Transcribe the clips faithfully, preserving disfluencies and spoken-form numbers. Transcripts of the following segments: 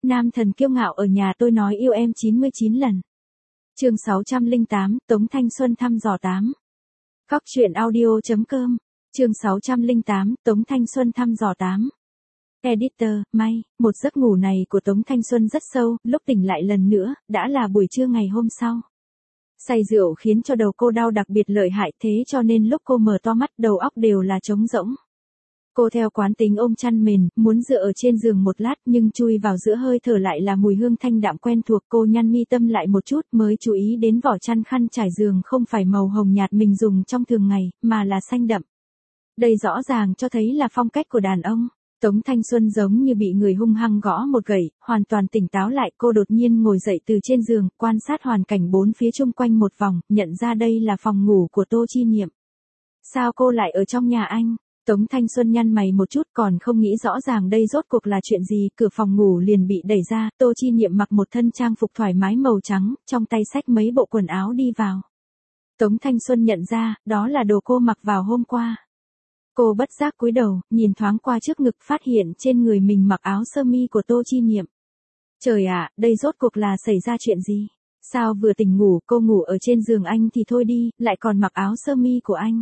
Nam thần kiêu ngạo ở nhà tôi nói yêu em chín mươi chín lần. Chương sáu trăm lẻ tám, Tống Thanh Xuân thăm dò tám. Góc truyện audio.com. Chương sáu trăm lẻ tám, Tống Thanh Xuân thăm dò tám. Editor, may, một giấc ngủ này của Tống Thanh Xuân rất sâu, lúc tỉnh lại lần nữa, đã là buổi trưa ngày hôm sau. Say rượu khiến cho đầu cô đau đặc biệt lợi hại, thế cho nên lúc cô mở to mắt đầu óc đều là trống rỗng. Cô theo quán tính ôm chăn mền, muốn dựa ở trên giường một lát nhưng chui vào giữa hơi thở lại là mùi hương thanh đạm quen thuộc. Cô nhăn mi tâm lại một chút mới chú ý đến vỏ chăn khăn trải giường không phải màu hồng nhạt mình dùng trong thường ngày, mà là xanh đậm. Đây rõ ràng cho thấy là phong cách của đàn ông. Tống Thanh Xuân giống như bị người hung hăng gõ một gậy, hoàn toàn tỉnh táo lại. Cô đột nhiên ngồi dậy từ trên giường, quan sát hoàn cảnh bốn phía chung quanh một vòng, nhận ra đây là phòng ngủ của Tô Chi Niệm. Sao cô lại ở trong nhà anh? Tống Thanh Xuân nhăn mày một chút còn không nghĩ rõ ràng đây rốt cuộc là chuyện gì, cửa phòng ngủ liền bị đẩy ra, Tô Chi Niệm mặc một thân trang phục thoải mái màu trắng, trong tay xách mấy bộ quần áo đi vào. Tống Thanh Xuân nhận ra, đó là đồ cô mặc vào hôm qua. Cô bất giác cúi đầu, nhìn thoáng qua trước ngực phát hiện trên người mình mặc áo sơ mi của Tô Chi Niệm. Trời ạ, đây rốt cuộc là xảy ra chuyện gì? Sao vừa tỉnh ngủ cô ngủ ở trên giường anh thì thôi đi, lại còn mặc áo sơ mi của anh?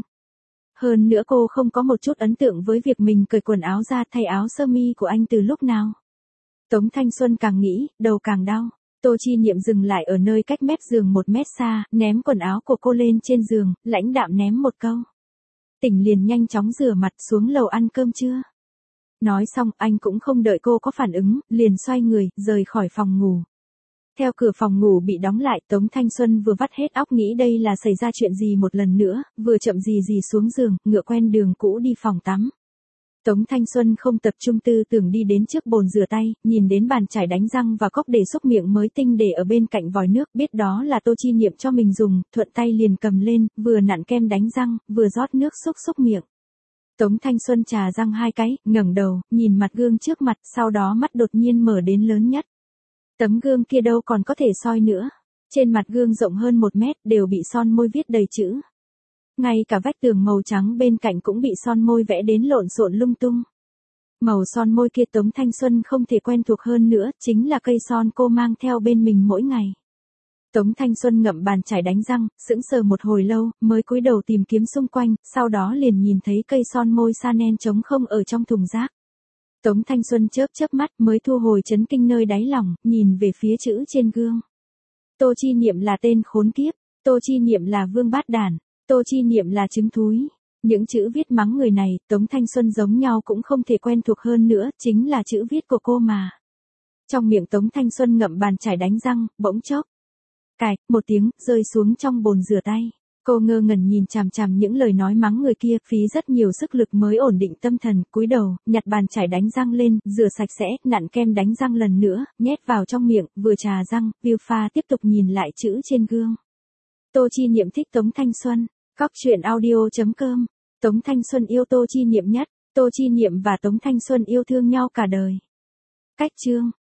Hơn nữa cô không có một chút ấn tượng với việc mình cởi quần áo ra thay áo sơ mi của anh từ lúc nào. Tống Thanh Xuân càng nghĩ, đầu càng đau. Tô Chi Niệm dừng lại ở nơi cách mép giường một mét xa, ném quần áo của cô lên trên giường, lãnh đạm ném một câu. Tỉnh liền nhanh chóng rửa mặt xuống lầu ăn cơm trưa. Nói xong anh cũng không đợi cô có phản ứng, liền xoay người, rời khỏi phòng ngủ. Theo cửa phòng ngủ bị đóng lại, Tống Thanh Xuân vừa vắt hết óc nghĩ đây là xảy ra chuyện gì một lần nữa, vừa chậm gì gì xuống giường, ngựa quen đường cũ đi phòng tắm. Tống Thanh Xuân không tập trung tư tưởng đi đến trước bồn rửa tay, nhìn đến bàn chải đánh răng và cốc để xúc miệng mới tinh để ở bên cạnh vòi nước, biết đó là Tô Chi Niệm cho mình dùng, thuận tay liền cầm lên, vừa nặn kem đánh răng, vừa rót nước xúc xúc miệng. Tống Thanh Xuân chà răng hai cái, ngẩng đầu, nhìn mặt gương trước mặt, sau đó mắt đột nhiên mở đến lớn nhất. Tấm gương kia đâu còn có thể soi nữa. Trên mặt gương rộng hơn một mét đều bị son môi viết đầy chữ. Ngay cả vách tường màu trắng bên cạnh cũng bị son môi vẽ đến lộn xộn lung tung. Màu son môi kia Tống Thanh Xuân không thể quen thuộc hơn nữa, chính là cây son cô mang theo bên mình mỗi ngày. Tống Thanh Xuân ngậm bàn chải đánh răng, sững sờ một hồi lâu, mới cúi đầu tìm kiếm xung quanh, sau đó liền nhìn thấy cây son môi Chanel trống không ở trong thùng rác. Tống Thanh Xuân chớp chớp mắt mới thu hồi chấn kinh nơi đáy lòng, nhìn về phía chữ trên gương. Tô Chi Niệm là tên khốn kiếp, Tô Chi Niệm là vương bát đản, Tô Chi Niệm là trứng thúi. Những chữ viết mắng người này, Tống Thanh Xuân giống nhau cũng không thể quen thuộc hơn nữa, chính là chữ viết của cô mà. Trong miệng Tống Thanh Xuân ngậm bàn chải đánh răng, bỗng chốc. Cài, một tiếng, rơi xuống trong bồn rửa tay. Cô ngơ ngẩn nhìn chằm chằm những lời nói mắng người kia, phí rất nhiều sức lực mới ổn định tâm thần, cúi đầu, nhặt bàn chải đánh răng lên, rửa sạch sẽ, nặn kem đánh răng lần nữa, nhét vào trong miệng, vừa trà răng, Viu Pha tiếp tục nhìn lại chữ trên gương. Tô Chi Niệm thích Tống Thanh Xuân. Góc truyện audio.com. Tống Thanh Xuân yêu Tô Chi Niệm nhất, Tô Chi Niệm và Tống Thanh Xuân yêu thương nhau cả đời. Cách chương